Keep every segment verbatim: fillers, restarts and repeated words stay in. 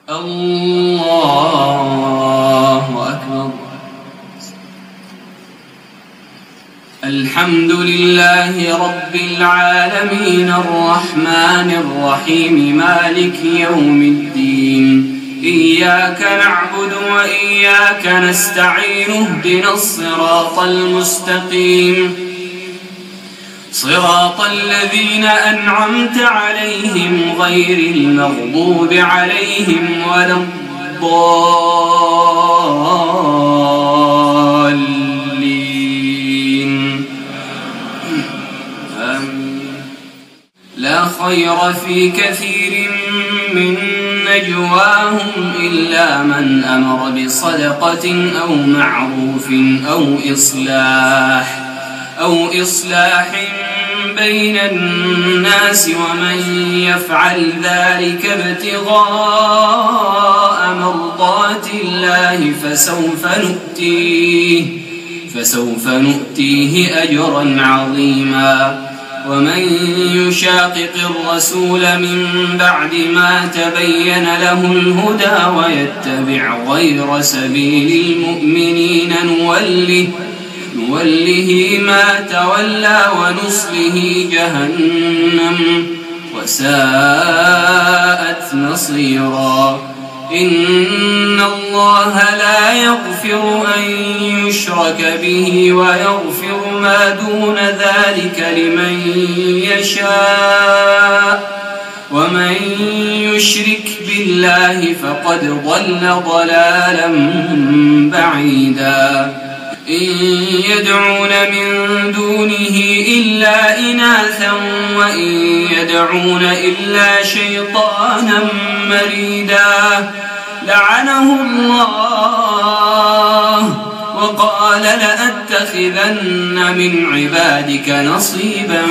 الله أكبر. الحمد لله رب العالمين الرحمن الرحيم مالك يوم الدين. إياك نعبد وإياك نستعين اهدنا الصراط المستقيم صراط الذين أنعمت عليهم غير المغضوب عليهم ولا الضالين. آمين. لا خير في كثير من نجواهم إلا من أمر بصدقة أو معروف أو إصلاح أو إصلاح بين الناس، ومن يفعل ذلك ابتغاء مرضات الله فسوف نؤتيه فسوف نؤتيه أجرا عظيما. ومن يشاقق الرسول من بعد ما تبين له الهدى ويتبع غير سبيل المؤمنين نوله نوله ما تولى ونصله جهنم وساءت مصيرا. إن الله لا يغفر أن يشرك به ويغفر ما دون ذلك لمن يشاء، ومن يشرك بالله فقد ضل ضلالا بعيدا. إن يدعون من دونه إلا إناثا وإن يدعون إلا شيطانا مريدا لعنه الله وقال لأتخذن من عبادك نصيبا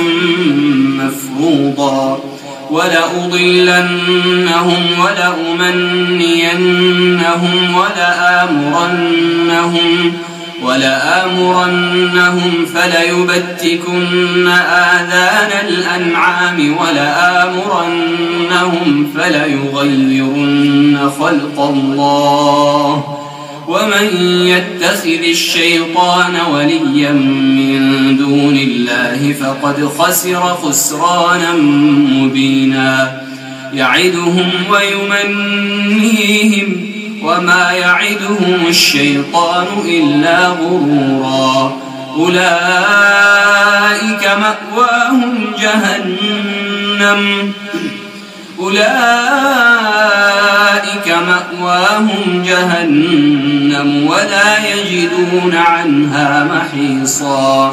مفروضا ولأضلنهم ولأمنينهم ولآمرنهم ولآمرنهم فليبتكن آذان الأنعام ولآمرنهم فليغيرن خلق الله. ومن يتخذ الشيطان وليا من دون الله فقد خسر خسرانا مبينا. يعدهم ويمنيهم وما يعدهم الشيطان إلا غرورا. أولئك مأواهم جهنم أولئك مأواهم جهنم ولا يجدون عنها محيصا.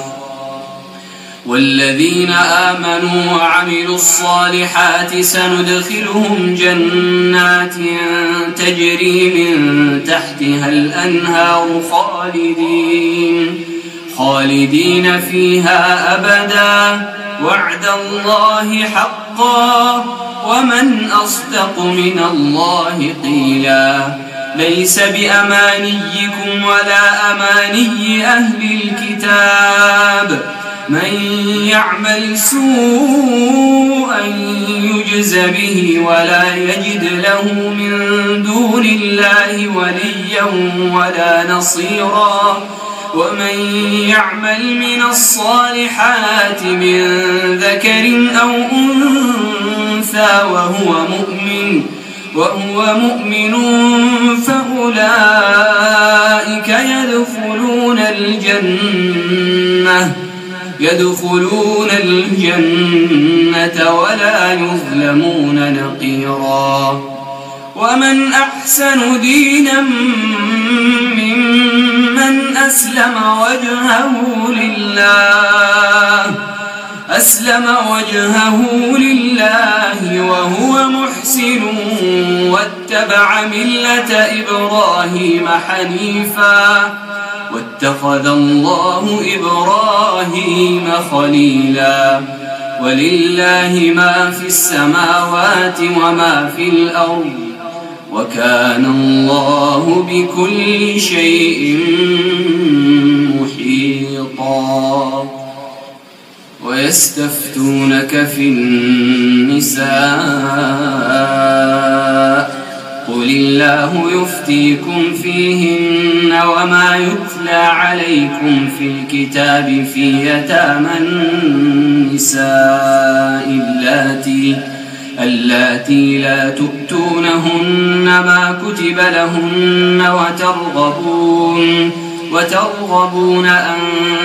والذين آمنوا وعملوا الصالحات سندخلهم جنات تجري من تحتها الأنهار خالدين خالدين فيها أبدا وعد الله حقا ومن أصدق من الله قيلا. ليس بأمانيكم ولا أماني أهل الكتاب من يعمل سوءا يجز به ولا يجد له من دون الله وليا ولا نصيرا. ومن يعمل من الصالحات من ذكر أو أنثى وهو مؤمن وهو مؤمن فأولئك يدخلون الجنة يدخلون الجنة ولا يظلمون نقيرا. ومن أحسن دينا ممن أسلم وجهه لله أسلم وجهه لله وهو محسن واتبع ملة إبراهيم حنيفا واتخذ الله إبراهيم خليلا. ولله ما في السماوات وما في الأرض وكان الله بكل شيء محيطا. ويستفتونك في النساء قل قل الله يفتيكم فيهن وما يتلى عليكم في الكتاب في يتامى النساء اللاتي اللاتي لا تؤتونهن ما كتب لهن وترغبون وترغبون أن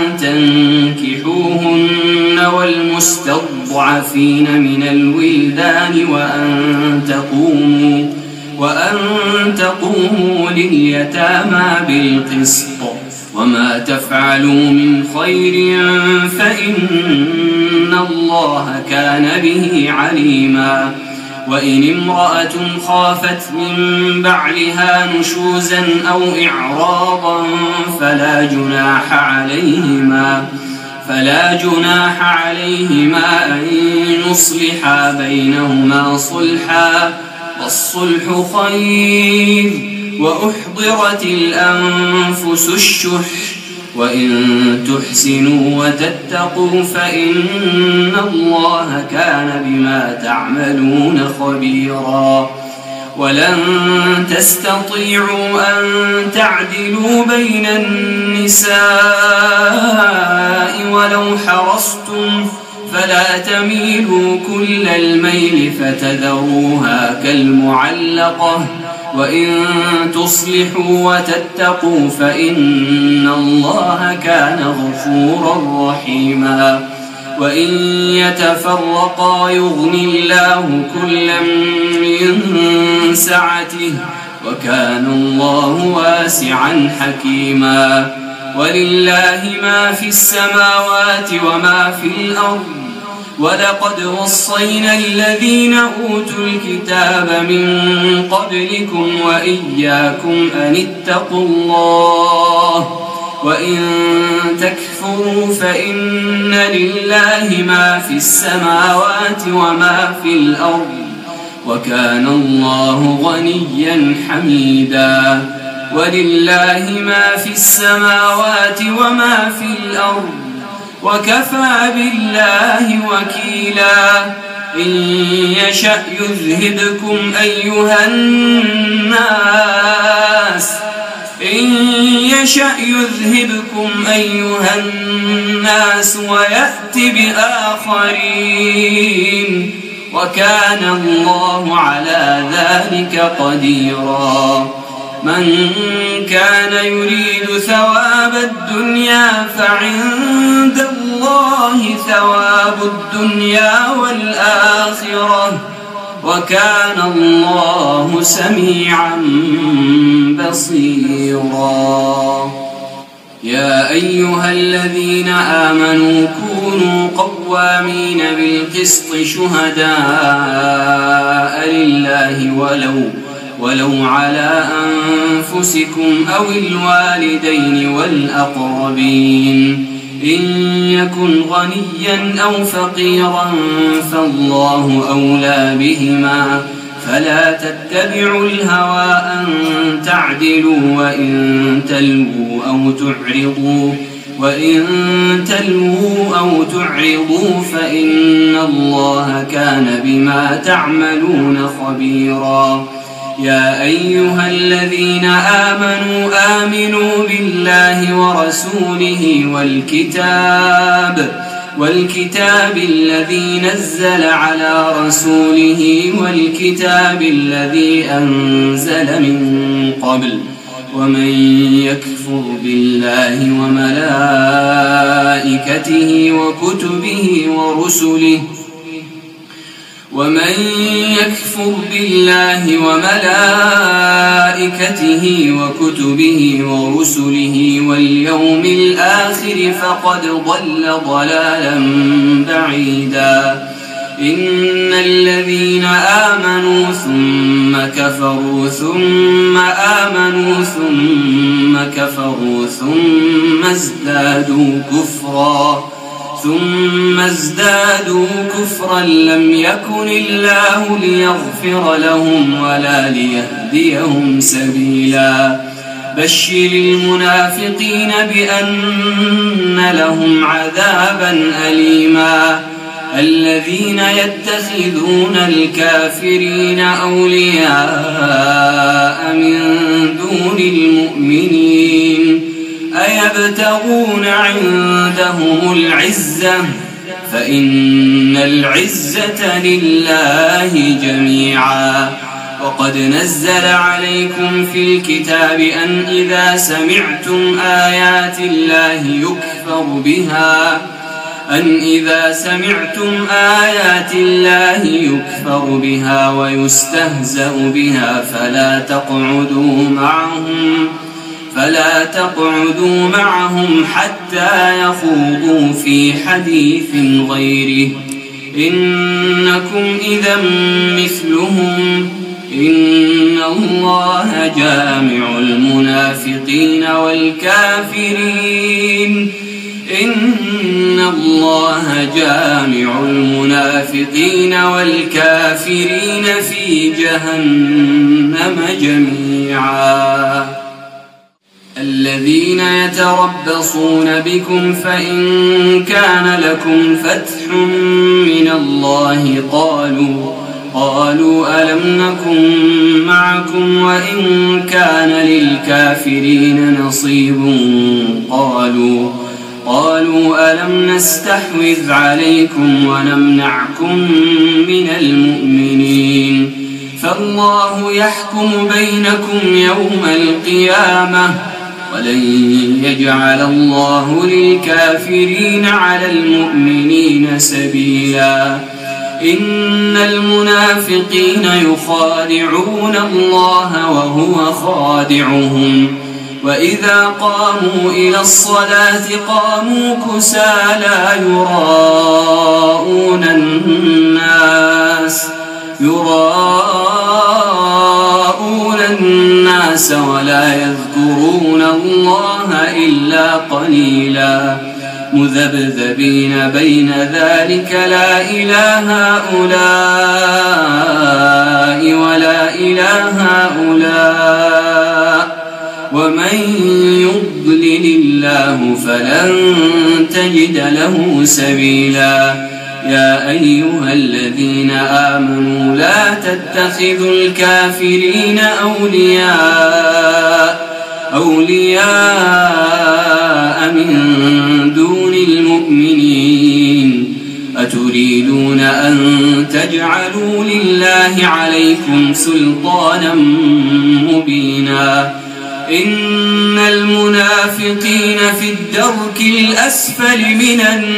تنكحوهن والمستضعفين من الولدان وأن تقوموا وأن تقوموا لليتامى بالقسط وما تفعلوا من خير فإن الله كان به عليما. وإن امرأة خافت من بعلها نشوزا أو إعراضا فلا جناح عليهما فلا جناح عليهما أن يصلحا بينهما صلحا والصلح خير وأحضرت الأنفس الشح وإن تحسنوا وتتقوا فإن الله كان بما تعملون خبيرا. ولن تستطيعوا أن تعدلوا بين النساء ولو حرصتم فلا تميلوا كل الميل فتذروها كالمعلقة وإن تصلحوا وتتقوا فإن الله كان غفورا رحيما. وإن يتفرقا يغن الله كلا من سعته وكان الله واسعا حكيما. ولله ما في السماوات وما في الأرض ولقد وصينا الذين أوتوا الكتاب من قبلكم وإياكم أن اتقوا الله وإن تكفروا فإن لله ما في السماوات وما في الأرض وكان الله غنيا حميدا. ولله ما في السماوات وما في الأرض وكفى بالله وكيلا. إن يشأ يذهبكم أيها الناس إن يشأ يذهبكم أيها الناس ويأتي بآخرين وكان الله على ذلك قديرا. من كان يريد ثواب الدنيا فعند الله ثواب الدنيا والآخرة وكان الله سميعا بصيرا. يا أيها الذين آمنوا كونوا قوامين بالقسط شهداء لله ولو ولو على أنفسكم أو الوالدين والأقربين إن يكن غنيا أو فقيرا فالله أولى بهما فلا تتبعوا الهوى أن تعدلوا وإن تلووا أو تعرضوا وإن تلووا أو تعرضوا فإن الله كان بما تعملون خبيرا. يا أيها الذين آمنوا آمنوا بالله ورسوله والكتاب والكتاب الذي نزل على رسوله والكتاب الذي أنزل من قبل ومن يكفر بالله وملائكته وكتبه ورسله ومن يكفر بالله وملائكته وكتبه ورسله واليوم الآخر فقد ضل ضلالا بعيدا. إن الذين آمنوا ثم كفروا ثم آمنوا ثم كفروا ثم ازدادوا كفرا ثم ازدادوا كفرا لم يكن الله ليغفر لهم ولا ليهديهم سبيلا. بشر المنافقين بأن لهم عذابا أليما. الذين يتخذون الكافرين أولياء من دون المؤمنين أيبتغون عندهم العزة فإن العزة لله جميعا. وقد نزل عليكم في الكتاب أن إذا سمعتم آيات الله يكفر بها أن إذا سمعتم آيات الله يكفر بها ويستهزأ بها فلا تقعدوا معهم فلا تقعدوا معهم حتى يخوضوا في حديث غيره إنكم إذا مثلهم إن الله جامع المنافقين والكافرين إن الله جامع المنافقين والكافرين في جهنم جميعا. الذين يتربصون بكم فإن كان لكم فتح من الله قالوا قالوا ألم نكن معكم وإن كان للكافرين نصيب قالوا قالوا ألم نستحوذ عليكم ونمنعكم من المؤمنين فالله يحكم بينكم يوم القيامة ولن يجعل الله للكافرين على المؤمنين سبيلا. إن المنافقين يخادعون الله وهو خادعهم وإذا قاموا إلى الصلاة قاموا كسالى يراءون الناس يراءون الناس ولا يذكرون الله إلا قليلا مذبذبين بين ذلك لا إله هؤلاء ولا إله هؤلاء ومن يضلل الله فلن تجد له سبيلا. يا أيها الذين آمنوا لا تتخذوا الكافرين أولياء أولياء من دون المؤمنين أتريدون أن تجعلوا لله عليكم سلطانا مبينا. إن المنافقين في الدرك الأسفل من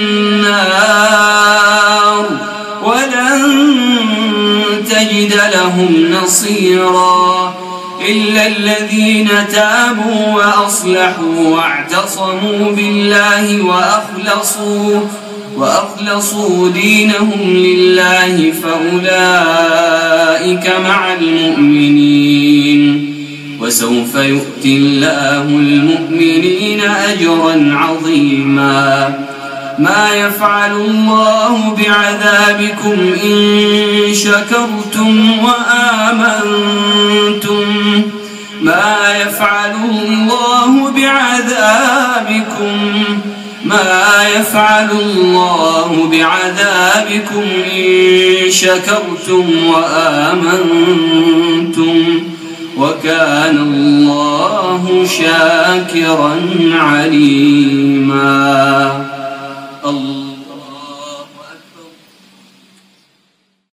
النار ولن تجد لهم نصيرا إلا الذين تابوا وأصلحوا واعتصموا بالله وأخلصوا وأخلصوا دينهم لله فأولئك مع المؤمنين وسوف يؤتي الله المؤمنين أجرا عظيما. ما يفعل الله بعذابكم إن شكرتم وآمنتم ما يفعل الله بعذابكم ما يفعل الله بعذابكم إن شكرتم وآمنتم وكان الله شاكرا عليما. الله